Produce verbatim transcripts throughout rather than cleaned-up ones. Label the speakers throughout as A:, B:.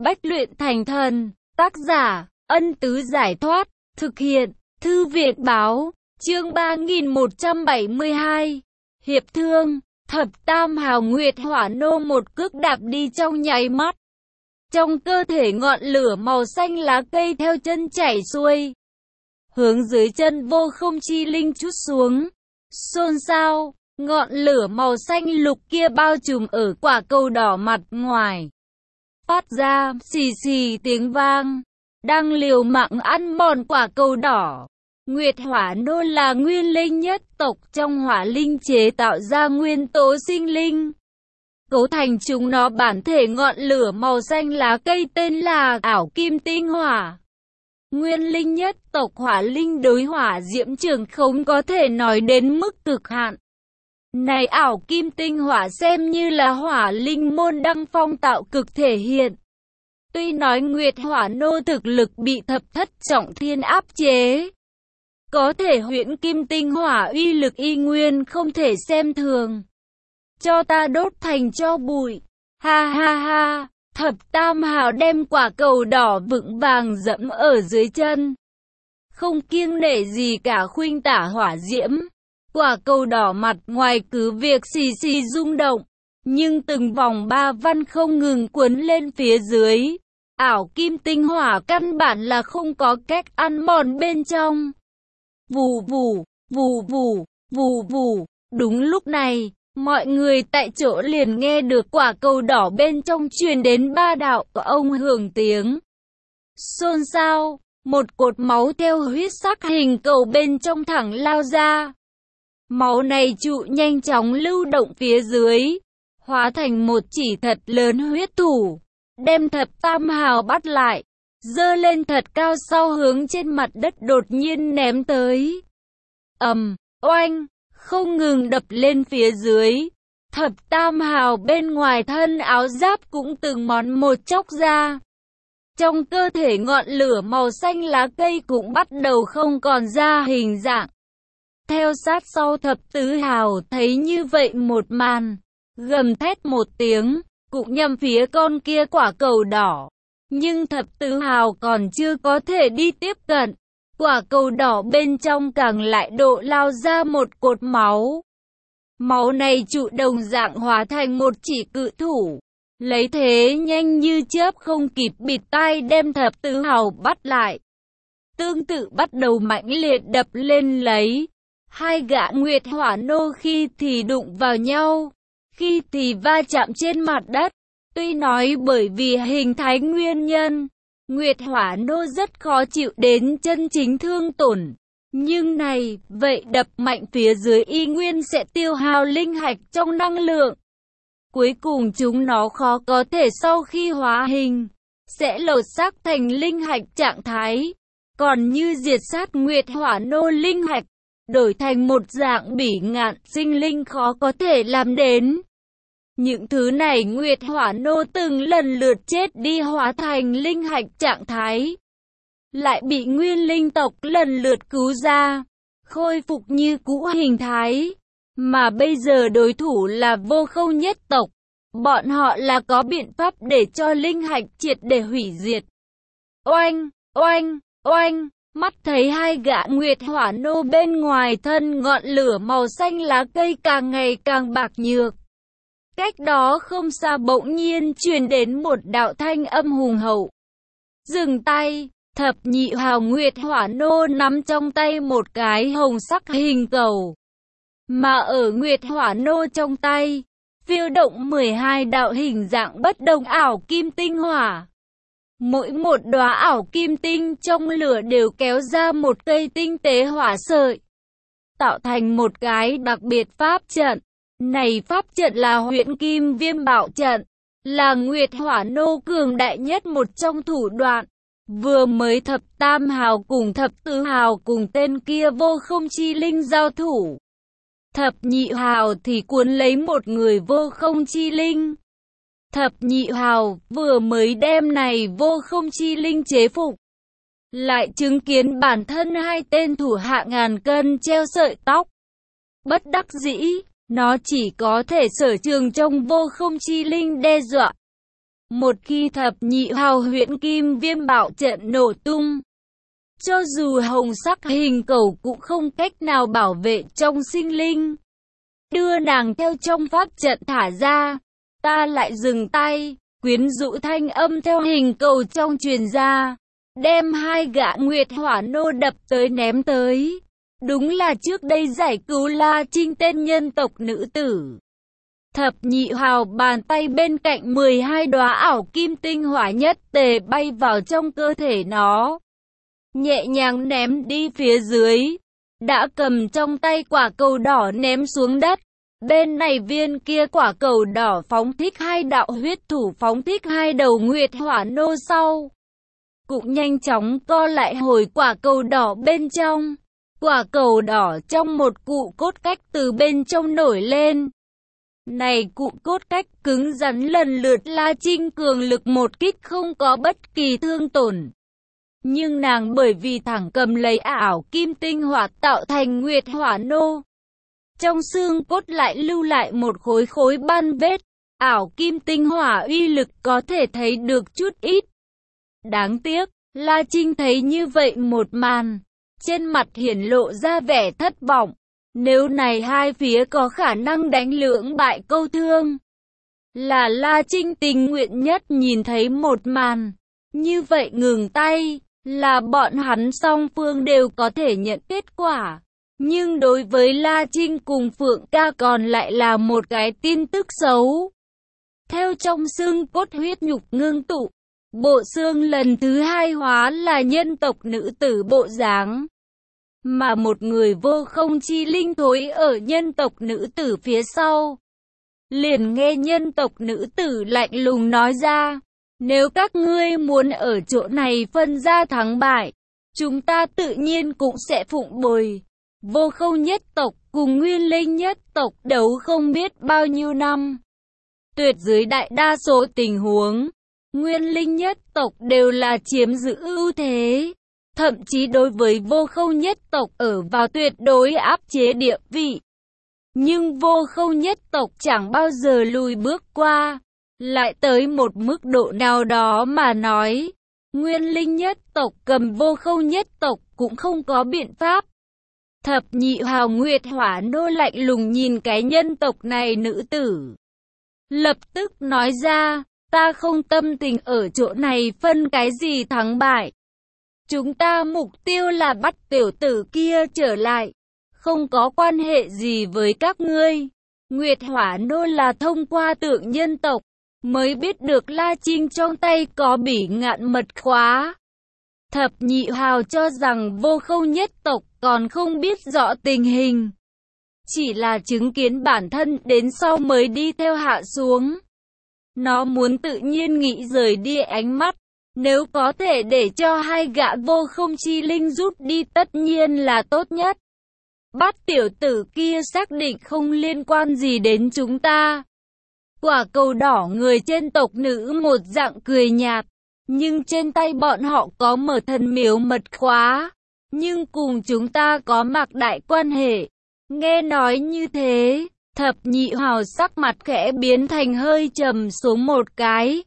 A: bách luyện thành thần. Tác giả, Ân Tứ Giải Thoát. Thực hiện, Thư viện Báo. Chương ba nghìn một trăm bảy mươi hai. Hiệp thương. Thập Tam Hào Nguyệt Hỏa Nô một cước đạp đi trong nháy mắt. Trong cơ thể ngọn lửa màu xanh lá cây theo chân chảy xuôi, hướng dưới chân vô không chi linh chút xuống. Xôn xao, ngọn lửa màu xanh lục kia bao trùm ở quả cầu đỏ mặt ngoài, phát ra xì xì tiếng vang, đang liều mạng ăn mòn quả cầu đỏ. Nguyệt Hỏa Nô là nguyên linh nhất tộc trong hỏa linh chế tạo ra nguyên tố sinh linh, cấu thành chúng nó bản thể ngọn lửa màu xanh lá cây tên là ảo kim tinh hỏa. Nguyên linh nhất tộc hỏa linh đối hỏa diễm trường không có thể nói đến mức cực hạn. Này ảo kim tinh hỏa xem như là hỏa linh môn đăng phong tạo cực thể hiện. Tuy nói Nguyệt Hỏa Nô thực lực bị thập thất trọng thiên áp chế, có thể huyễn kim tinh hỏa uy lực y nguyên không thể xem thường. Cho ta đốt thành tro bụi. Ha ha ha, Thập Tam Hào đem quả cầu đỏ vững vàng dẫm ở dưới chân, không kiêng nể gì cả khuynh tả hỏa diễm. Quả cầu đỏ mặt ngoài cứ việc xì xì rung động, nhưng từng vòng ba văn không ngừng cuốn lên phía dưới. Ảo kim tinh hỏa căn bản là không có cách ăn mòn bên trong. Vù vù, vù vù, vù vù. Đúng lúc này, mọi người tại chỗ liền nghe được quả cầu đỏ bên trong truyền đến ba đạo của ông hưởng tiếng. Xôn xao, một cột máu theo huyết sắc hình cầu bên trong thẳng lao ra. Máu này trụ nhanh chóng lưu động phía dưới, hóa thành một chỉ thật lớn huyết thủ, đem Thập Tam Hào bắt lại, giơ lên thật cao sau hướng trên mặt đất đột nhiên ném tới. Ầm, oanh, không ngừng đập lên phía dưới. Thập Tam Hào bên ngoài thân áo giáp cũng từng món một chóc ra. Trong cơ thể ngọn lửa màu xanh lá cây cũng bắt đầu không còn ra hình dạng. Theo sát sau Thập Tứ Hào thấy như vậy một màn, gầm thét một tiếng, cũng nhằm phía con kia quả cầu đỏ. Nhưng Thập Tứ Hào còn chưa có thể đi tiếp cận, quả cầu đỏ bên trong càng lại độ lao ra một cột máu. Máu này trụ đồng dạng hóa thành một chỉ cự thủ, lấy thế nhanh như chớp không kịp bịt tai đem Thập Tứ Hào bắt lại. Tương tự bắt đầu mãnh liệt đập lên lấy. Hai gã Nguyệt Hỏa Nô khi thì đụng vào nhau, khi thì va chạm trên mặt đất. Tuy nói bởi vì hình thái nguyên nhân, Nguyệt Hỏa Nô rất khó chịu đến chân chính thương tổn. Nhưng này, vậy đập mạnh phía dưới y nguyên sẽ tiêu hao linh hạch trong năng lượng. Cuối cùng chúng nó khó có thể sau khi hóa hình, sẽ lột xác thành linh hạch trạng thái. Còn như diệt sát Nguyệt Hỏa Nô linh hạch, đổi thành một dạng bỉ ngạn sinh linh khó có thể làm đến. Những thứ này Nguyệt Hỏa Nô từng lần lượt chết đi hóa thành linh hạch trạng thái, lại bị nguyên linh tộc lần lượt cứu ra, khôi phục như cũ hình thái. Mà bây giờ đối thủ là vô không nhất tộc, bọn họ là có biện pháp để cho linh hạch triệt để hủy diệt. Oanh, oanh, oanh, mắt thấy hai gã Nguyệt Hỏa Nô bên ngoài thân ngọn lửa màu xanh lá cây càng ngày càng bạc nhược. Cách đó không xa bỗng nhiên truyền đến một đạo thanh âm hùng hậu. Dừng tay. Thập Nhị Hào Nguyệt Hỏa Nô nắm trong tay một cái hồng sắc hình cầu, mà ở Nguyệt Hỏa Nô trong tay phiêu động mười hai đạo hình dạng bất đồng ảo kim tinh hỏa. Mỗi một đóa ảo kim tinh trong lửa đều kéo ra một cây tinh tế hỏa sợi, tạo thành một cái đặc biệt pháp trận. Này pháp trận là Huyễn Kim Viêm Bảo trận, là Nguyệt Hỏa Nô cường đại nhất một trong thủ đoạn. Vừa mới Thập Tam Hào cùng Thập Tứ Hào cùng tên kia vô không chi linh giao thủ, Thập Nhị Hào thì cuốn lấy một người vô không chi linh. Thập Nhị Hào vừa mới đem này vô không chi linh chế phục, lại chứng kiến bản thân hai tên thủ hạ ngàn cân treo sợi tóc. Bất đắc dĩ, nó chỉ có thể sở trường trong vô không chi linh đe dọa. Một khi thập nhị hào huyễn kim viêm bạo trận nổ tung, cho dù hồng sắc hình cầu cũng không cách nào bảo vệ trong sinh linh. Đưa nàng theo trong pháp trận thả ra, ta lại dừng tay, quyến rũ thanh âm theo hình cầu trong truyền ra, đem hai gã Nguyệt Hỏa nô đập tới ném tới. Đúng là trước đây giải cứu La Trinh tên nhân tộc nữ tử. Thập nhị hào bàn tay bên cạnh mười hai đóa ảo kim tinh hỏa nhất tề bay vào trong cơ thể nó, nhẹ nhàng ném đi phía dưới. Đã cầm trong tay quả cầu đỏ ném xuống đất. Bên này viên kia quả cầu đỏ phóng thích hai đạo huyết thủ phóng thích hai đầu Nguyệt Hỏa nô sau, cũng nhanh chóng co lại hồi quả cầu đỏ bên trong. Quả cầu đỏ trong một cụ cốt cách từ bên trong nổi lên. Này cụ cốt cách cứng rắn lần lượt La Trinh cường lực một kích không có bất kỳ thương tổn. Nhưng nàng bởi vì thẳng cầm lấy ảo kim tinh hỏa tạo thành Nguyệt Hỏa nô, trong xương cốt lại lưu lại một khối khối ban vết. Ảo kim tinh hỏa uy lực có thể thấy được chút ít. Đáng tiếc, La Trinh thấy như vậy một màn, trên mặt hiển lộ ra vẻ thất vọng. Nếu này hai phía có khả năng đánh lưỡng bại câu thương, là La Trinh tình nguyện nhất nhìn thấy một màn như vậy ngừng tay, là bọn hắn song phương đều có thể nhận kết quả. Nhưng đối với La Trinh cùng Phượng Ca còn lại là một cái tin tức xấu. Theo trong xương cốt huyết nhục ngưng tụ, bộ xương lần thứ hai hóa là nhân tộc nữ tử bộ dáng. Mà một người vô không chi linh thối ở nhân tộc nữ tử phía sau. Liền nghe nhân tộc nữ tử lạnh lùng nói ra, nếu các ngươi muốn ở chỗ này phân ra thắng bại, chúng ta tự nhiên cũng sẽ phụng bồi. Vô không nhất tộc cùng nguyên linh nhất tộc đấu không biết bao nhiêu năm. Tuyệt dưới đại đa số tình huống, nguyên linh nhất tộc đều là chiếm giữ ưu thế. Thậm chí đối với vô không nhất tộc ở vào tuyệt đối áp chế địa vị. Nhưng vô không nhất tộc chẳng bao giờ lùi bước qua. Lại tới một mức độ nào đó mà nói, nguyên linh nhất tộc cầm vô không nhất tộc cũng không có biện pháp. Thập nhị hào Nguyệt Hỏa nô lạnh lùng nhìn cái nhân tộc này nữ tử, lập tức nói ra, ta không tâm tình ở chỗ này phân cái gì thắng bại. Chúng ta mục tiêu là bắt tiểu tử kia trở lại, không có quan hệ gì với các ngươi. Nguyệt Hỏa nô là thông qua tượng nhân tộc, mới biết được La Trinh trong tay có bỉ ngạn mật khóa. Thập nhị hào cho rằng vô không nhất tộc còn không biết rõ tình hình, chỉ là chứng kiến bản thân đến sau mới đi theo hạ xuống. Nó muốn tự nhiên nghĩ rời đi ánh mắt, nếu có thể để cho hai gã vô không chi linh rút đi tất nhiên là tốt nhất. Bắt tiểu tử kia xác định không liên quan gì đến chúng ta. Quả cầu đỏ người trên tộc nữ một dạng cười nhạt, nhưng trên tay bọn họ có mở thần miếu mật khóa, nhưng cùng chúng ta có mạc đại quan hệ. Nghe nói như thế, thập nhị hào sắc mặt khẽ biến thành hơi trầm xuống một cái.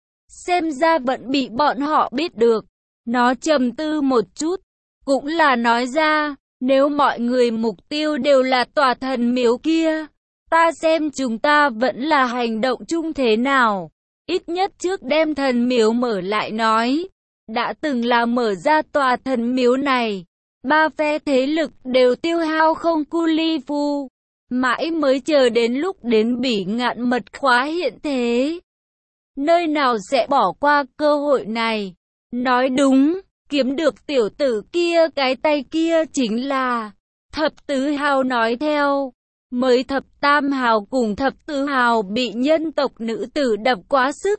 A: Xem ra vẫn bị bọn họ biết được. Nó trầm tư một chút, cũng là nói ra, nếu mọi người mục tiêu đều là tòa thần miếu kia, ta xem chúng ta vẫn là hành động chung thế nào. Ít nhất trước đem thần miếu mở lại nói. Đã từng là mở ra tòa thần miếu này, ba phe thế lực đều tiêu hao không cu li phu, mãi mới chờ đến lúc đến bỉ ngạn mật khóa hiện thế. Nơi nào sẽ bỏ qua cơ hội này? Nói đúng, kiếm được tiểu tử kia cái tay kia chính là thập tứ hào nói theo. Mới thập tam hào cùng thập tứ hào bị nhân tộc nữ tử đập quá sức,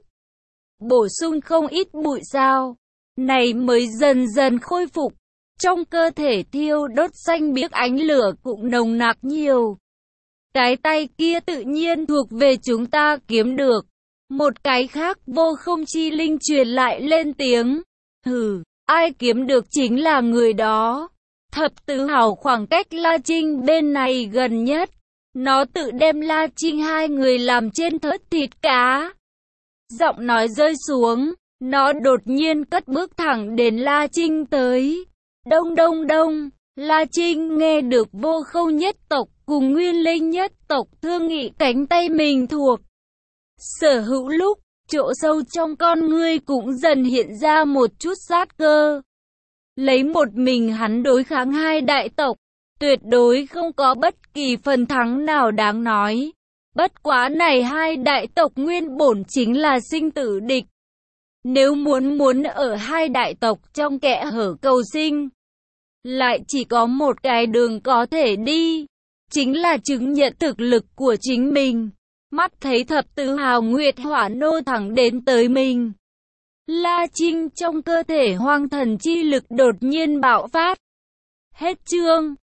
A: bổ sung không ít bụi sao. Này mới dần dần khôi phục, trong cơ thể thiêu đốt xanh biếc ánh lửa cũng nồng nặc nhiều. Cái tay kia tự nhiên thuộc về chúng ta kiếm được. Một cái khác vô không chi linh truyền lại lên tiếng. Hừ, ai kiếm được chính là người đó. Thập tứ hào khoảng cách La Trinh bên này gần nhất. Nó tự đem La Trinh hai người làm trên thớt thịt cá. Giọng nói rơi xuống, nó đột nhiên cất bước thẳng đến La Trinh tới. Đông đông đông, La Trinh nghe được Vô Khâu nhất tộc cùng Nguyên Linh nhất tộc thương nghị cánh tay mình thuộc sở hữu lúc, chỗ sâu trong con ngươi cũng dần hiện ra một chút sát cơ. Lấy một mình hắn đối kháng hai đại tộc, tuyệt đối không có bất kỳ phần thắng nào đáng nói. Bất quá này hai đại tộc nguyên bổn chính là sinh tử địch. Nếu muốn muốn ở hai đại tộc trong kẽ hở cầu sinh, lại chỉ có một cái đường có thể đi, chính là chứng nhận thực lực của chính mình. Mắt thấy thập tứ hào nguyệt hỏa nô thẳng đến tới mình, La Trinh trong cơ thể hoang thần chi lực đột nhiên bạo phát. Hết chương.